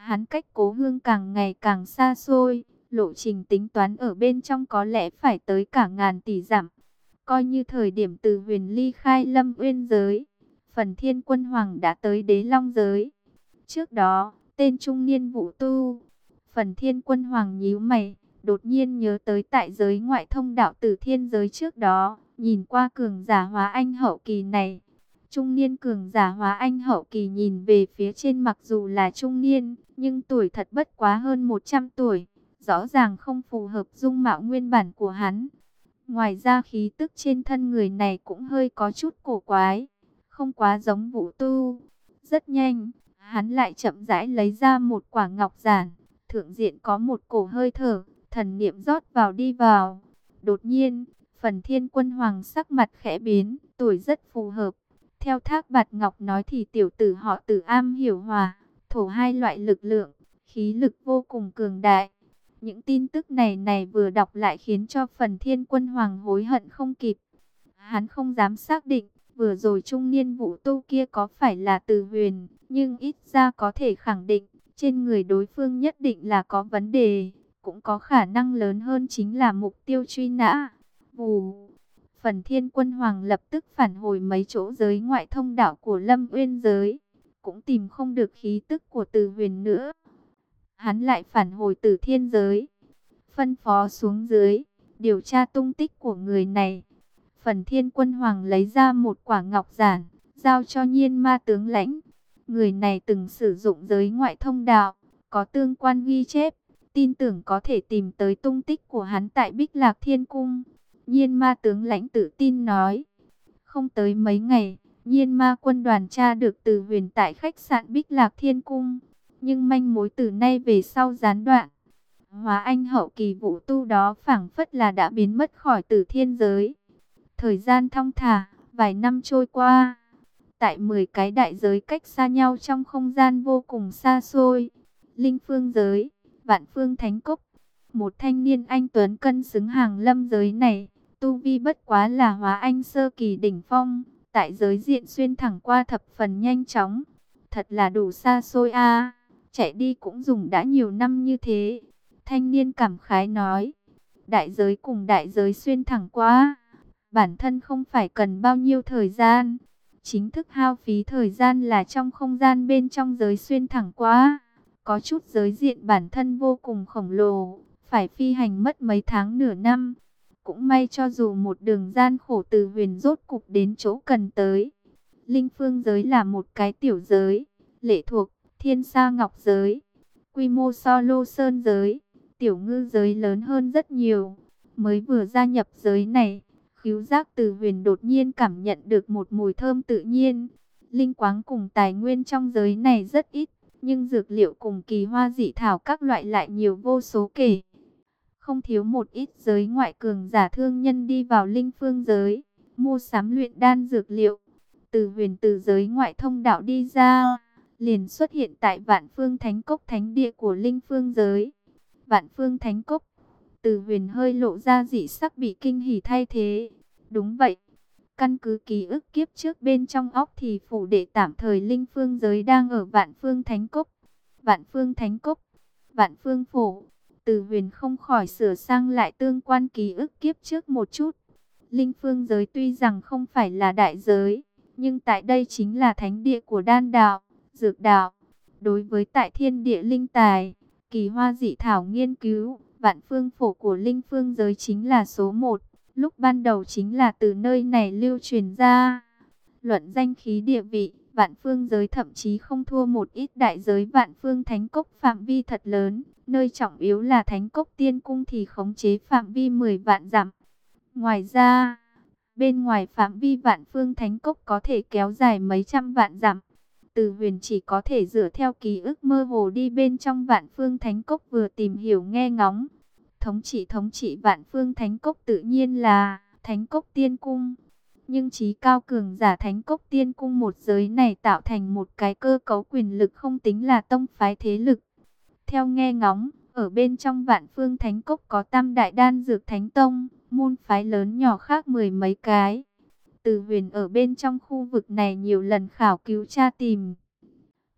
Hắn cách Cố Hương càng ngày càng xa xôi, lộ trình tính toán ở bên trong có lẽ phải tới cả ngàn tỷ dặm. Coi như thời điểm Từ Huyền ly khai Lâm Uyên giới, Phần Thiên Quân Hoàng đã tới Đế Long giới. Trước đó, tên trung niên Vũ Tu, Phần Thiên Quân Hoàng nhíu mày, đột nhiên nhớ tới tại giới ngoại thông đạo Tử Thiên giới trước đó, nhìn qua cường giả hóa anh hậu kỳ này. Trung niên cường giả hóa anh hậu kỳ nhìn về phía trên, mặc dù là trung niên, nhưng tuổi thật bất quá hơn một trăm tuổi, rõ ràng không phù hợp dung mạo nguyên bản của hắn. Ngoài ra khí tức trên thân người này cũng hơi có chút cổ quái, không quá giống Vũ Tu. Rất nhanh, hắn lại chậm rãi lấy ra một quả ngọc giản, thượng diện có một cổ hơi thở, thần niệm rót vào đi vào. Đột nhiên, Phần Thiên Quân Hoàng sắc mặt khẽ biến, tuổi rất phù hợp. Theo Thác Bạt Ngọc nói thì tiểu tử họ Từ am hiểu hỏa, thổ hai loại lực lượng, khí lực vô cùng cường đại. Những tin tức này này vừa đọc lại khiến cho Phần Thiên Quân Hoàng hối hận không kịp. Hắn không dám xác định vừa rồi trung niên Vũ Tu kia có phải là Từ Huyền, nhưng ít ra có thể khẳng định trên người đối phương nhất định là có vấn đề, cũng có khả năng lớn hơn chính là mục tiêu truy nã. Vù, Phần Thiên Quân Hoàng lập tức phản hồi mấy chỗ giới ngoại thông đạo của Lâm Uyên giới, cũng tìm không được khí tức của Từ Huyền nữa. Hắn lại phản hồi Tử Thiên giới, phân phó xuống dưới điều tra tung tích của người này. Phần Thiên Quân Hoàng lấy ra một quả ngọc giản, giao cho Nhiên Ma tướng lãnh. Người này từng sử dụng giới ngoại thông đạo, có tương quan ghi chép, tin tưởng có thể tìm tới tung tích của hắn tại Bích Lạc Thiên Cung. Nhiên Ma tướng lãnh tự tin nói. Không tới mấy ngày, Nhiên Ma quân đoàn tra được Từ Huyền tại khách sạn Bích Lạc Thiên Cung, nhưng manh mối từ nay về sau gián đoạn. Hóa anh hậu kỳ Vũ Tu đó phảng phất là đã biến mất khỏi Tử Thiên giới. Thời gian thong thả, vài năm trôi qua, tại mười cái đại giới cách xa nhau trong không gian vô cùng xa xôi, Linh Phương giới, Vạn Phương Thánh Cốc, một thanh niên anh tuấn cân xứng hàng lâm giới này, tu vi bất quá là hóa anh sơ kỳ đỉnh phong, tại giới diện xuyên thẳng qua thập phần nhanh chóng, thật là đủ xa xôi a, chạy đi cũng dùng đã nhiều năm như thế. Thanh niên cảm khái nói, đại giới cùng đại giới xuyên thẳng qua, bản thân không phải cần bao nhiêu thời gian, chính thức hao phí thời gian là trong không gian bên trong giới xuyên thẳng qua. Có chút giới diện bản thân vô cùng khổng lồ, phải phi hành mất mấy tháng nửa năm. Cũng may cho dù một đường gian khổ, Từ Huyền rốt cục đến chỗ cần tới. Linh Phương giới là một cái tiểu giới, lệ thuộc Thiên Sa Ngọc giới. Quy mô so Lô Sơn giới, Tiểu Ngư giới lớn hơn rất nhiều. Mới vừa gia nhập giới này, khứu giác Từ Huyền đột nhiên cảm nhận được một mùi thơm tự nhiên. Linh quáng cùng tài nguyên trong giới này rất ít, nhưng dược liệu cùng kỳ hoa dị thảo các loại lại nhiều vô số kể. Không thiếu một ít giới ngoại cường giả thương nhân đi vào Linh Phương giới, mua sắm luyện đan dược liệu. Từ Huyền từ giới ngoại thông đạo đi ra, liền xuất hiện tại Vạn Phương Thánh Cốc, thánh địa của Linh Phương giới. Vạn Phương Thánh Cốc, Từ Huyền hơi lộ ra dị sắc, bị kinh hỉ thay thế. Đúng vậy, căn cứ ký ức kiếp trước bên trong óc thì phủ đệ tạm thời Linh Phương giới đang ở Vạn Phương Thánh Cốc. Vạn Phương Thánh Cốc, Vạn Phương Phổ. Từ Huyền không khỏi sửa sang lại tương quan ký ức kiếp trước một chút. Linh Phương giới tuy rằng không phải là đại giới, nhưng tại đây chính là thánh địa của đan đạo, dược đạo. Đối với tại thiên địa linh tài, kỳ hoa dị thảo nghiên cứu, Vạn Phương Phổ của Linh Phương giới chính là số một. Lúc ban đầu chính là từ nơi này lưu truyền ra. Luận danh khí địa vị, Vạn Phương giới thậm chí không thua một ít đại giới Vạn Phương Thánh Cốc, phạm vi thật lớn. Nơi trọng yếu là Thánh Cốc Tiên Cung thì khống chế phạm vi mười vạn dặm. Ngoài ra, bên ngoài phạm vi Vạn Phương Thánh Cốc có thể kéo dài mấy trăm vạn dặm. Từ Huyền chỉ có thể dựa theo ký ức mơ hồ đi bên trong Vạn Phương Thánh Cốc vừa tìm hiểu nghe ngóng. Thống trị thống trị Vạn Phương Thánh Cốc tự nhiên là Thánh Cốc Tiên Cung. Nhưng trí cao cường giả Thánh Cốc Tiên Cung một giới này tạo thành một cái cơ cấu quyền lực không tính là tông phái thế lực. Theo nghe ngóng, ở bên trong Vạn Phương Thánh Cốc có tam đại đan dược thánh tông, môn phái lớn nhỏ khác mười mấy cái. Từ Huyền ở bên trong khu vực này nhiều lần khảo cứu tra tìm.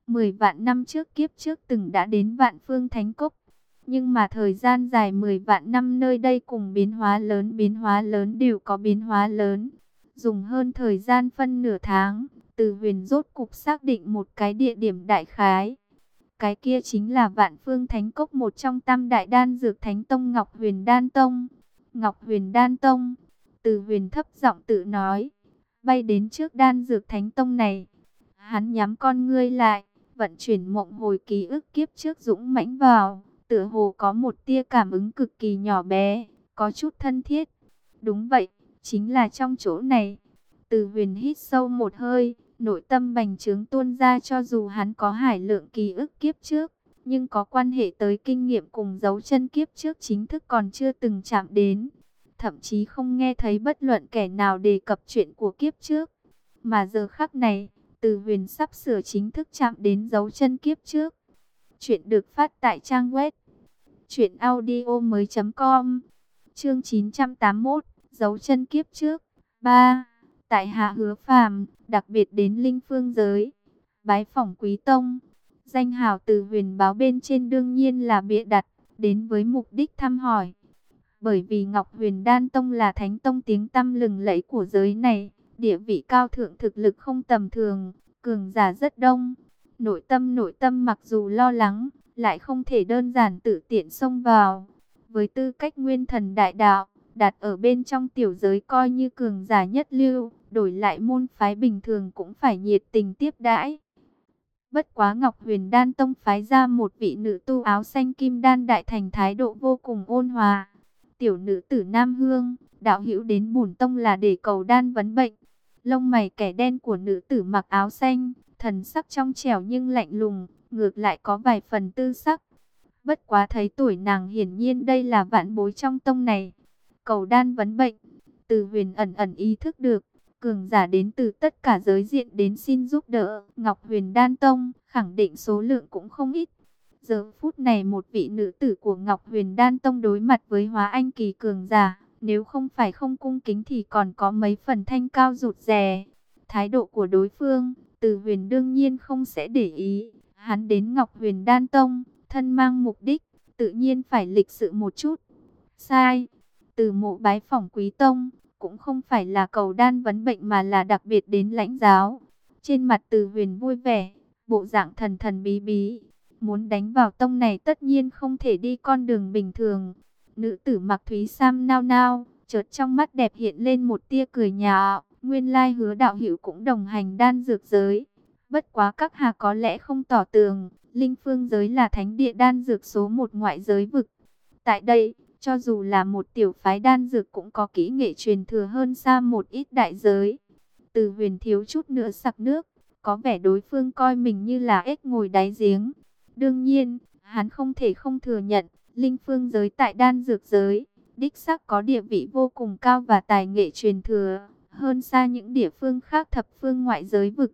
Mười vạn năm trước kiếp trước từng đã đến Vạn Phương Thánh Cốc. Nhưng mà thời gian dài mười vạn năm nơi đây cùng biến hóa lớn biến hóa lớn đều có biến hóa lớn. Dùng hơn thời gian phân nửa tháng, Từ Huyền rốt cục xác định một cái địa điểm đại khái. Cái kia chính là Vạn Phương Thánh Cốc, một trong tam đại đan dược Thánh Tông Ngọc Huyền Đan Tông. Ngọc Huyền Đan Tông, Từ Huyền thấp giọng tự nói, bay đến trước đan dược Thánh Tông này. Hắn nhắm con ngươi lại, vận chuyển mộng hồi ký ức kiếp trước dũng mãnh vào, tựa hồ có một tia cảm ứng cực kỳ nhỏ bé, có chút thân thiết. Đúng vậy, chính là trong chỗ này. Từ Huyền hít sâu một hơi, nội tâm bành trướng tuôn ra, cho dù hắn có hải lượng ký ức kiếp trước, nhưng có quan hệ tới kinh nghiệm cùng dấu chân kiếp trước chính thức còn chưa từng chạm đến. Thậm chí không nghe thấy bất luận kẻ nào đề cập chuyện của kiếp trước. Mà giờ khắc này, Từ Huyền sắp sửa chính thức chạm đến dấu chân kiếp trước. Chuyện được phát tại trang web truyện audio mới chấm com. Chương chín trăm tám mươi mốt, dấu chân kiếp trước. ba. Tại hạ Hứa Phàm, đặc biệt đến Linh Phương giới, bái phỏng Quý tông. Danh hào Từ Huyền báo bên trên đương nhiên là bịa đặt, đến với mục đích thăm hỏi. Bởi vì Ngọc Huyền Đan Tông là thánh tông tiếng tăm lừng lẫy của giới này, địa vị cao thượng, thực lực không tầm thường, cường giả rất đông. Nội tâm nội tâm mặc dù lo lắng, lại không thể đơn giản tự tiện xông vào. Với tư cách nguyên thần đại đạo, đặt ở bên trong tiểu giới coi như cường giả nhất lưu, đổi lại môn phái bình thường cũng phải nhiệt tình tiếp đãi. Bất quá Ngọc Huyền Đan Tông phái ra một vị nữ tu áo xanh kim đan đại thành, thái độ vô cùng ôn hòa. Tiểu nữ tử Nam Hương, đạo hữu đến bổn tông là để cầu đan vấn bệnh. Lông mày kẻ đen của nữ tử mặc áo xanh, thần sắc trong trẻo nhưng lạnh lùng, ngược lại có vài phần tư sắc. Bất quá thấy tuổi nàng, hiển nhiên đây là vạn bối trong tông này. Cầu đan vấn bệnh, Từ Huyền ẩn ẩn ý thức được, cường giả đến từ tất cả giới diện đến xin giúp đỡ Ngọc Huyền Đan Tông, khẳng định số lượng cũng không ít. Giờ phút này một vị nữ tử của Ngọc Huyền Đan Tông đối mặt với hóa anh kỳ cường giả, nếu không phải không cung kính thì còn có mấy phần thanh cao rụt rè. Thái độ của đối phương, Từ Huyền đương nhiên không sẽ để ý. Hắn đến Ngọc Huyền Đan Tông, thân mang mục đích, tự nhiên phải lịch sự một chút. Sai, Từ Mộ bái phỏng Quý tông, cũng không phải là cầu đan vấn bệnh mà là đặc biệt đến lãnh giáo. Trên mặt Từ Huyền vui vẻ, bộ dạng thần thần bí bí. Muốn đánh vào tông này tất nhiên không thể đi con đường bình thường. Nữ tử mặc thúy sam nao nao, chợt trong mắt đẹp hiện lên một tia cười nhạo. Nguyên lai Hứa đạo hữu cũng đồng hành đan dược giới. Bất quá các hạ có lẽ không tỏ tường, Linh Phương giới là thánh địa đan dược số một ngoại giới vực. Tại đây, cho dù là một tiểu phái đan dược cũng có kỹ nghệ truyền thừa hơn xa một ít đại giới. Từ Huyền thiếu chút nữa sặc nước, có vẻ đối phương coi mình như là ếch ngồi đáy giếng. Đương nhiên, hắn không thể không thừa nhận, Linh Phương giới tại đan dược giới, đích xác có địa vị vô cùng cao và tài nghệ truyền thừa, hơn xa những địa phương khác thập phương ngoại giới vực.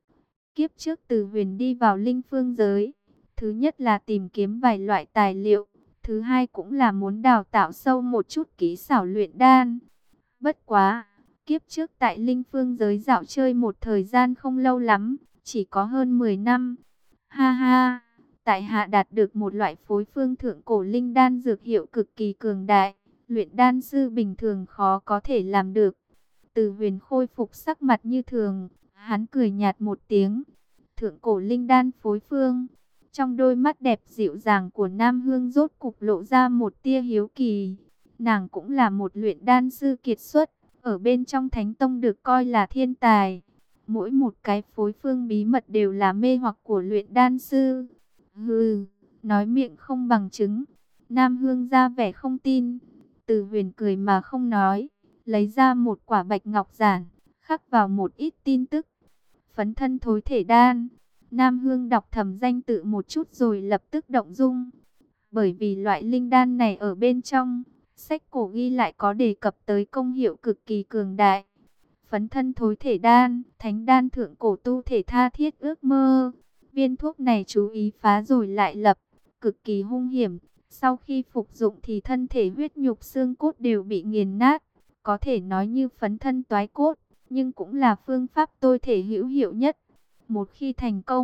Kiếp trước Từ Huyền đi vào Linh Phương giới, thứ nhất là tìm kiếm vài loại tài liệu, thứ hai cũng là muốn đào tạo sâu một chút kỹ xảo luyện đan. Bất quá, kiếp trước tại Linh Phương giới dạo chơi một thời gian không lâu lắm, chỉ có hơn mười năm. Ha ha! Tại hạ đạt được một loại phối phương thượng cổ linh đan dược hiệu cực kỳ cường đại, luyện đan sư bình thường khó có thể làm được. Từ Huyền khôi phục sắc mặt như thường, hắn cười nhạt một tiếng. Thượng cổ linh đan phối phương. Trong đôi mắt đẹp dịu dàng của Nam Hương rốt cục lộ ra một tia hiếu kỳ. Nàng cũng là một luyện đan sư kiệt xuất, ở bên trong Thánh Tông được coi là thiên tài. Mỗi một cái phối phương bí mật đều là mê hoặc của luyện đan sư. Hừ, nói miệng không bằng chứng. Nam Hương ra vẻ không tin. Từ Huyền cười mà không nói, lấy ra một quả bạch ngọc giản, khắc vào một ít tin tức. Phấn thân thối thể đan. Nam Hương đọc thầm danh tự một chút rồi lập tức động dung. Bởi vì loại linh đan này ở bên trong, sách cổ ghi lại có đề cập tới công hiệu cực kỳ cường đại. Phấn thân thối thể đan, thánh đan thượng cổ tu thể tha thiết ước mơ. Viên thuốc này chú ý phá rồi lại lập, cực kỳ hung hiểm. Sau khi phục dụng thì thân thể huyết nhục xương cốt đều bị nghiền nát. Có thể nói như phấn thân toái cốt, nhưng cũng là phương pháp tôi thể hữu hiệu nhất. Một khi thành công,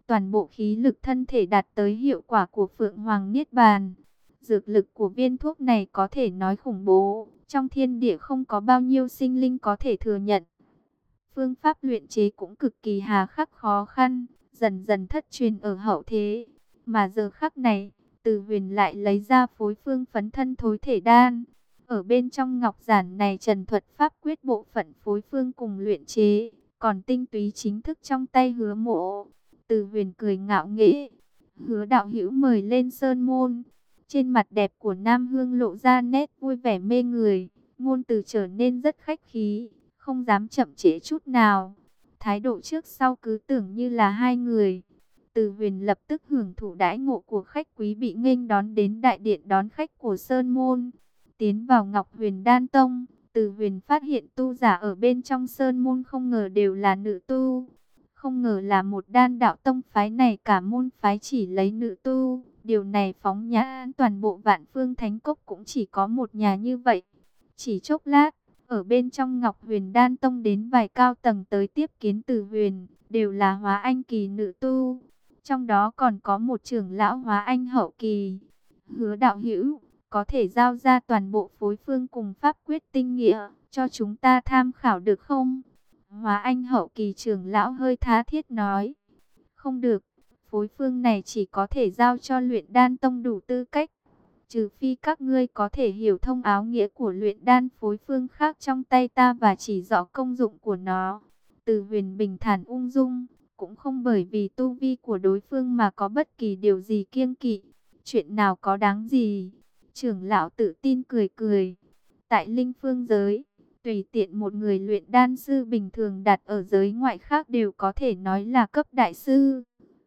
toàn bộ khí lực thân thể đạt tới hiệu quả của Phượng Hoàng Niết Bàn. Dược lực của viên thuốc này có thể nói khủng bố, trong thiên địa không có bao nhiêu sinh linh có thể thừa nhận. Phương pháp luyện chế cũng cực kỳ hà khắc khó khăn, dần dần thất truyền ở hậu thế. Mà giờ khắc này, Từ Huyền lại lấy ra phối phương phấn thân thối thể đan. Ở bên trong ngọc giản này trần thuật pháp quyết bộ phận phối phương cùng luyện chế, còn tinh túy chính thức trong tay Hứa Mộ. Từ Huyền cười ngạo nghễ, Hứa đạo hữu mời lên sơn môn. Trên mặt đẹp của Nam Hương lộ ra nét vui vẻ mê người, ngôn từ trở nên rất khách khí, không dám chậm trễ chút nào. Thái độ trước sau cứ tưởng như là hai người. Từ Huyền lập tức hưởng thụ đãi ngộ của khách quý, bị nghênh đón đến đại điện đón khách của sơn môn. Tiến vào Ngọc Huyền Đan Tông, Từ Huyền phát hiện tu giả ở bên trong sơn môn không ngờ đều là nữ tu. Không ngờ là một đan đạo tông phái này cả môn phái chỉ lấy nữ tu. Điều này phóng nhãn toàn bộ Vạn Phương Thánh Cốc cũng chỉ có một nhà như vậy. Chỉ chốc lát, ở bên trong Ngọc Huyền Đan Tông đến vài cao tầng tới tiếp kiến Từ Huyền, đều là hóa anh kỳ nữ tu. Trong đó còn có một trưởng lão hóa anh hậu kỳ. Hứa đạo hữu, có thể giao ra toàn bộ phối phương cùng pháp quyết tinh nghĩa, cho chúng ta tham khảo được không? Hóa anh hậu kỳ trưởng lão hơi tha thiết nói. Không được, phối phương này chỉ có thể giao cho luyện đan tông đủ tư cách. Trừ phi các ngươi có thể hiểu thông áo nghĩa của luyện đan phối phương khác trong tay ta và chỉ rõ công dụng của nó. Từ Huyền bình thản ung dung, cũng không bởi vì tu vi của đối phương mà có bất kỳ điều gì kiêng kỵ. Chuyện nào có đáng gì? Trưởng lão tự tin cười cười. Tại Linh Phương giới, tùy tiện một người luyện đan sư bình thường đặt ở giới ngoại khác đều có thể nói là cấp đại sư.